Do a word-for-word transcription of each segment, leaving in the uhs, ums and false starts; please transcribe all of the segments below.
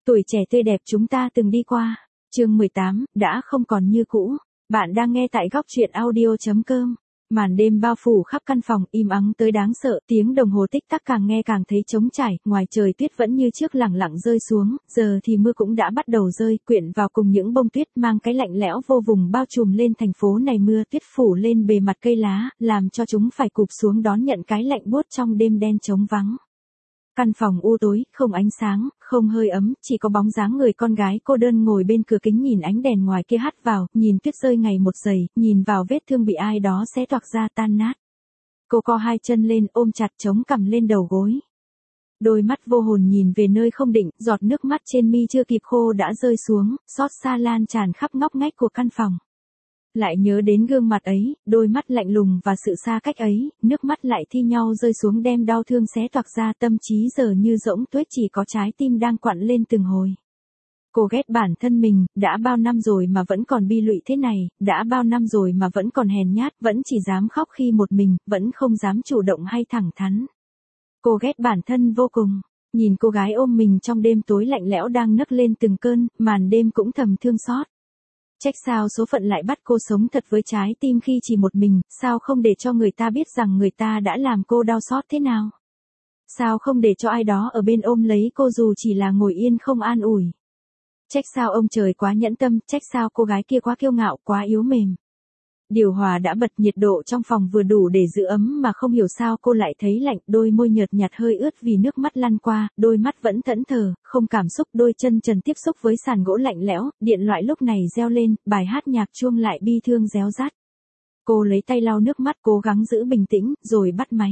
Tuổi trẻ tươi đẹp chúng ta từng đi qua. Chương mười tám, đã không còn như cũ. Bạn đang nghe tại góc truyện audio.com. Màn đêm bao phủ khắp căn phòng, im ắng tới đáng sợ, tiếng đồng hồ tích tắc càng nghe càng thấy trống trải, ngoài trời tuyết vẫn như trước lẳng lặng rơi xuống, giờ thì mưa cũng đã bắt đầu rơi, quyện vào cùng những bông tuyết mang cái lạnh lẽo vô vùng bao trùm lên thành phố này. Mưa tuyết phủ lên bề mặt cây lá, làm cho chúng phải cụp xuống đón nhận cái lạnh buốt trong đêm đen trống vắng. Căn phòng u tối, không ánh sáng, không hơi ấm, chỉ có bóng dáng người con gái cô đơn ngồi bên cửa kính nhìn ánh đèn ngoài kia hắt vào, nhìn tuyết rơi ngày một dày, nhìn vào vết thương bị ai đó xé toạc ra tan nát. Cô co hai chân lên, ôm chặt chống cằm lên đầu gối. Đôi mắt vô hồn nhìn về nơi không định, giọt nước mắt trên mi chưa kịp khô đã rơi xuống, xót xa lan tràn khắp ngóc ngách của căn phòng. Lại nhớ đến gương mặt ấy, đôi mắt lạnh lùng và sự xa cách ấy, nước mắt lại thi nhau rơi xuống đem đau thương xé toạc ra, tâm trí giờ như rỗng tuếch, chỉ có trái tim đang quặn lên từng hồi. Cô ghét bản thân mình, đã bao năm rồi mà vẫn còn bi lụy thế này, đã bao năm rồi mà vẫn còn hèn nhát, vẫn chỉ dám khóc khi một mình, vẫn không dám chủ động hay thẳng thắn. Cô ghét bản thân vô cùng. Nhìn cô gái ôm mình trong đêm tối lạnh lẽo đang nấc lên từng cơn, màn đêm cũng thầm thương xót. Trách sao số phận lại bắt cô sống thật với trái tim khi chỉ một mình, sao không để cho người ta biết rằng người ta đã làm cô đau xót thế nào? Sao không để cho ai đó ở bên ôm lấy cô dù chỉ là ngồi yên không an ủi? Trách sao ông trời quá nhẫn tâm, trách sao cô gái kia quá kiêu ngạo, quá yếu mềm. Điều hòa đã bật, nhiệt độ trong phòng vừa đủ để giữ ấm mà không hiểu sao cô lại thấy lạnh, đôi môi nhợt nhạt hơi ướt vì nước mắt lăn qua, đôi mắt vẫn thẫn thờ, không cảm xúc, đôi chân trần tiếp xúc với sàn gỗ lạnh lẽo, điện thoại lúc này reo lên, bài hát nhạc chuông lại bi thương réo rắt. Cô lấy tay lau nước mắt, cố gắng giữ bình tĩnh, rồi bắt máy.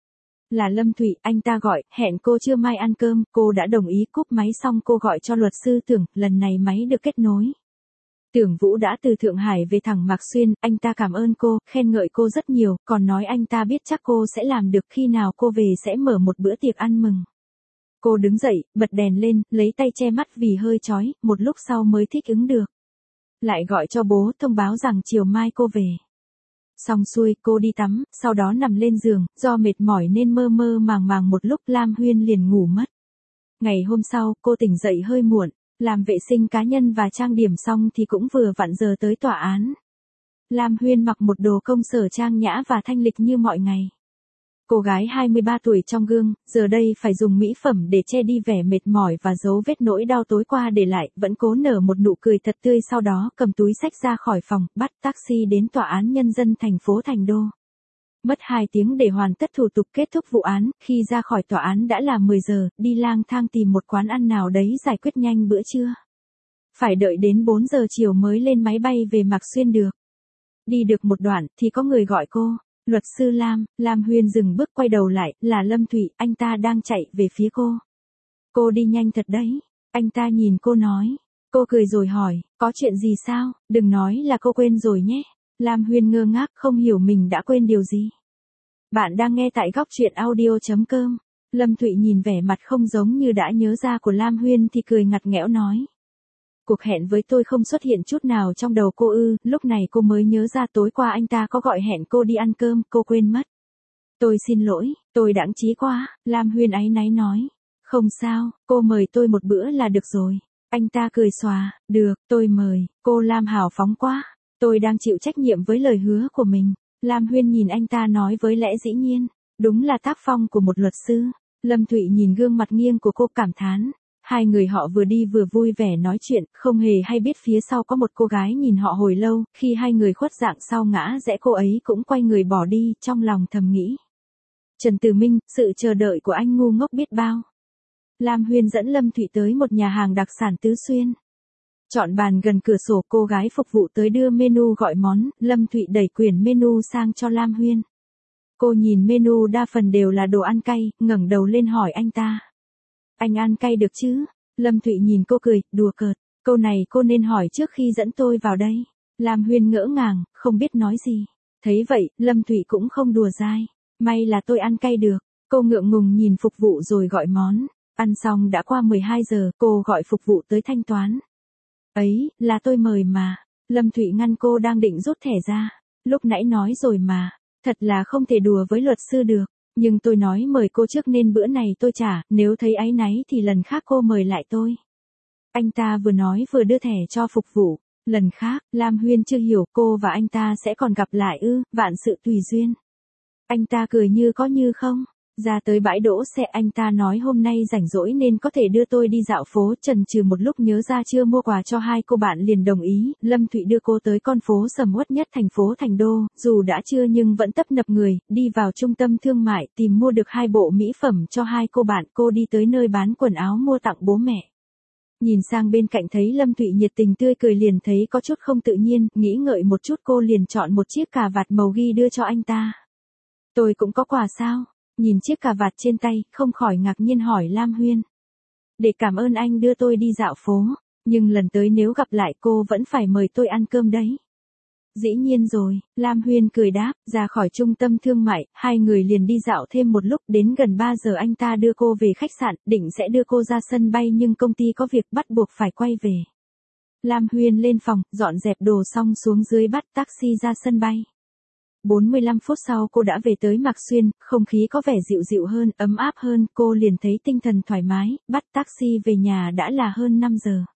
Là Lâm Thụy, anh ta gọi, hẹn cô trưa mai ăn cơm, cô đã đồng ý. Cúp máy xong cô gọi cho luật sư Tưởng, lần này máy được kết nối. Tưởng Vũ đã từ Thượng Hải về thẳng Mạc Xuyên, anh ta cảm ơn cô, khen ngợi cô rất nhiều, còn nói anh ta biết chắc cô sẽ làm được, khi nào cô về sẽ mở một bữa tiệc ăn mừng. Cô đứng dậy, bật đèn lên, lấy tay che mắt vì hơi chói, một lúc sau mới thích ứng được. Lại gọi cho bố thông báo rằng chiều mai cô về. Xong xuôi, cô đi tắm, sau đó nằm lên giường, do mệt mỏi nên mơ mơ màng màng một lúc Lam Huyên liền ngủ mất. Ngày hôm sau, cô tỉnh dậy hơi muộn. Làm vệ sinh cá nhân và trang điểm xong thì cũng vừa vặn giờ tới tòa án. Lam Huyên mặc một đồ công sở trang nhã và thanh lịch như mọi ngày. Cô gái hai mươi ba tuổi trong gương, giờ đây phải dùng mỹ phẩm để che đi vẻ mệt mỏi và giấu vết nỗi đau tối qua để lại, vẫn cố nở một nụ cười thật tươi, sau đó cầm túi xách ra khỏi phòng, bắt taxi đến tòa án nhân dân thành phố Thành Đô. Mất hai tiếng để hoàn tất thủ tục kết thúc vụ án, khi ra khỏi tòa án đã là mười giờ, đi lang thang tìm một quán ăn nào đấy giải quyết nhanh bữa trưa. Phải đợi đến bốn giờ chiều mới lên máy bay về Mạc Xuyên được. Đi được một đoạn thì có người gọi cô, luật sư Lam. Lam Huyên dừng bước quay đầu lại, là Lâm Thụy, anh ta đang chạy về phía cô. Cô đi nhanh thật đấy, anh ta nhìn cô nói. Cô cười rồi hỏi, có chuyện gì sao, đừng nói là cô quên rồi nhé. Lam Huyên ngơ ngác không hiểu mình đã quên điều gì. Bạn đang nghe tại góc truyện audio.com. Lâm Thụy nhìn vẻ mặt không giống như đã nhớ ra của Lam Huyên thì cười ngặt nghẽo nói. Cuộc hẹn với tôi không xuất hiện chút nào trong đầu cô ư, lúc này cô mới nhớ ra tối qua anh ta có gọi hẹn cô đi ăn cơm, cô quên mất. Tôi xin lỗi, tôi đãng trí quá, Lam Huyên áy náy nói. Không sao, cô mời tôi một bữa là được rồi. Anh ta cười xòa, được, tôi mời, cô Lam hào phóng quá. Tôi đang chịu trách nhiệm với lời hứa của mình. Lam Huyên nhìn anh ta nói với lẽ dĩ nhiên. Đúng là tác phong của một luật sư. Lâm Thụy nhìn gương mặt nghiêng của cô cảm thán. Hai người họ vừa đi vừa vui vẻ nói chuyện, không hề hay biết phía sau có một cô gái nhìn họ hồi lâu. Khi hai người khuất dạng sau ngã rẽ, cô ấy cũng quay người bỏ đi, trong lòng thầm nghĩ. Trần Từ Minh, sự chờ đợi của anh ngu ngốc biết bao. Lam Huyên dẫn Lâm Thụy tới một nhà hàng đặc sản Tứ Xuyên. Chọn bàn gần cửa sổ, cô gái phục vụ tới đưa menu gọi món, Lâm Thụy đẩy quyển menu sang cho Lam Huyên. Cô nhìn menu đa phần đều là đồ ăn cay, ngẩng đầu lên hỏi anh ta. Anh ăn cay được chứ? Lâm Thụy nhìn cô cười, đùa cợt, câu này cô nên hỏi trước khi dẫn tôi vào đây. Lam Huyên ngỡ ngàng, không biết nói gì. Thấy vậy, Lâm Thụy cũng không đùa dai. May là tôi ăn cay được. Cô ngượng ngùng nhìn phục vụ rồi gọi món. Ăn xong đã qua mười hai giờ, cô gọi phục vụ tới thanh toán. Ấy, là tôi mời mà. Lâm Thụy ngăn cô đang định rút thẻ ra. Lúc nãy nói rồi mà. Thật là không thể đùa với luật sư được. Nhưng tôi nói mời cô trước nên bữa này tôi trả, nếu thấy áy náy thì lần khác cô mời lại tôi. Anh ta vừa nói vừa đưa thẻ cho phục vụ. Lần khác, Lam Huyên chưa hiểu cô và anh ta sẽ còn gặp lại ư, vạn sự tùy duyên. Anh ta cười như có như không. Ra tới bãi đỗ xe anh ta nói hôm nay rảnh rỗi nên có thể đưa tôi đi dạo phố, chần chừ một lúc nhớ ra chưa mua quà cho hai cô bạn liền đồng ý. Lâm Thụy đưa cô tới con phố sầm uất nhất thành phố Thành Đô, dù đã trưa nhưng vẫn tấp nập người, đi vào trung tâm thương mại tìm mua được hai bộ mỹ phẩm cho hai cô bạn. Cô đi tới nơi bán quần áo mua tặng bố mẹ. Nhìn sang bên cạnh thấy Lâm Thụy nhiệt tình tươi cười liền thấy có chút không tự nhiên, nghĩ ngợi một chút cô liền chọn một chiếc cà vạt màu ghi đưa cho anh ta. Tôi cũng có quà sao? Nhìn chiếc cà vạt trên tay, không khỏi ngạc nhiên hỏi Lam Huyên. Để cảm ơn anh đưa tôi đi dạo phố, nhưng lần tới nếu gặp lại cô vẫn phải mời tôi ăn cơm đấy. Dĩ nhiên rồi, Lam Huyên cười đáp, ra khỏi trung tâm thương mại, hai người liền đi dạo thêm một lúc, đến gần ba giờ anh ta đưa cô về khách sạn, định sẽ đưa cô ra sân bay nhưng công ty có việc bắt buộc phải quay về. Lam Huyên lên phòng, dọn dẹp đồ xong xuống dưới bắt taxi ra sân bay. bốn mươi lăm phút sau cô đã về tới Mạc Xuyên, không khí có vẻ dịu dịu hơn, ấm áp hơn, cô liền thấy tinh thần thoải mái, bắt taxi về nhà đã là hơn năm giờ.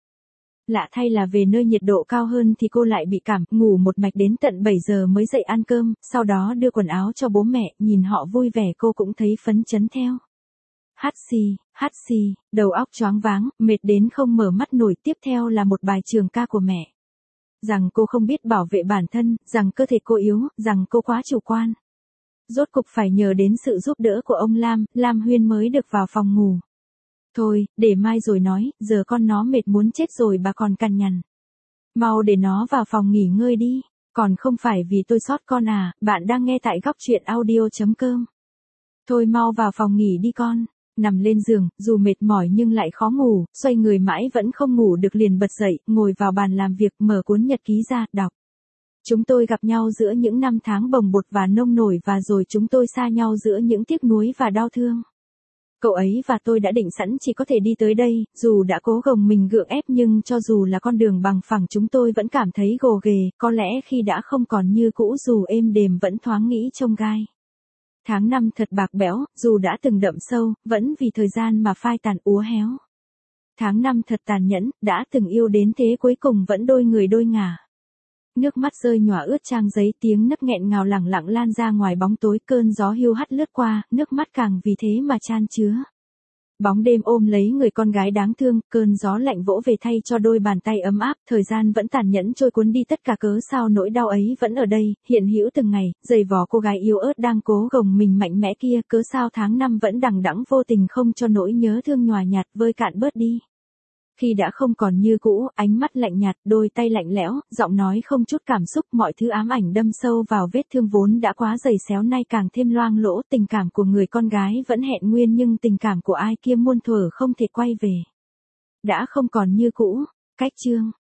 Lạ thay là về nơi nhiệt độ cao hơn thì cô lại bị cảm, ngủ một mạch đến tận bảy giờ mới dậy ăn cơm, sau đó đưa quần áo cho bố mẹ, nhìn họ vui vẻ cô cũng thấy phấn chấn theo. Hát xì, hát xì, đầu óc choáng váng, mệt đến không mở mắt nổi. Tiếp theo là một bài trường ca của mẹ. Rằng cô không biết bảo vệ bản thân, rằng cơ thể cô yếu, rằng cô quá chủ quan. Rốt cục phải nhờ đến sự giúp đỡ của ông Lam, Lam Huyên mới được vào phòng ngủ. Thôi, để mai rồi nói, giờ con nó mệt muốn chết rồi bà còn cằn nhằn. Mau để nó vào phòng nghỉ ngơi đi, còn không phải vì tôi sót con à, bạn đang nghe tại góc truyện audio chấm com. Thôi mau vào phòng nghỉ đi con. Nằm lên giường, dù mệt mỏi nhưng lại khó ngủ, xoay người mãi vẫn không ngủ được liền bật dậy, ngồi vào bàn làm việc, mở cuốn nhật ký ra, đọc. Chúng tôi gặp nhau giữa những năm tháng bồng bột và nông nổi và rồi chúng tôi xa nhau giữa những tiếc nuối và đau thương. Cậu ấy và tôi đã định sẵn chỉ có thể đi tới đây, dù đã cố gồng mình gượng ép nhưng cho dù là con đường bằng phẳng chúng tôi vẫn cảm thấy gồ ghề, có lẽ khi đã không còn như cũ dù êm đềm vẫn thoáng nghĩ trông gai. Tháng năm thật bạc bẽo, dù đã từng đậm sâu, vẫn vì thời gian mà phai tàn úa héo. Tháng năm thật tàn nhẫn, đã từng yêu đến thế cuối cùng vẫn đôi người đôi ngả. Nước mắt rơi nhòa ướt trang giấy, tiếng nấc nghẹn ngào lẳng lặng lan ra ngoài bóng tối, cơn gió hiu hắt lướt qua, nước mắt càng vì thế mà chan chứa. Bóng đêm ôm lấy người con gái đáng thương, cơn gió lạnh vỗ về thay cho đôi bàn tay ấm áp, thời gian vẫn tàn nhẫn trôi cuốn đi tất cả cớ sao nỗi đau ấy vẫn ở đây, hiện hữu từng ngày, giày vò cô gái yếu ớt đang cố gồng mình mạnh mẽ kia, cớ sao tháng năm vẫn đằng đẵng vô tình không cho nỗi nhớ thương nhòa nhạt vơi cạn bớt đi. Khi đã không còn như cũ, ánh mắt lạnh nhạt, đôi tay lạnh lẽo, giọng nói không chút cảm xúc, mọi thứ ám ảnh đâm sâu vào vết thương vốn đã quá dày xéo nay càng thêm loang lỗ, tình cảm của người con gái vẫn hẹn nguyên nhưng tình cảm của ai kia muôn thuở không thể quay về. Đã không còn như cũ, cách chương.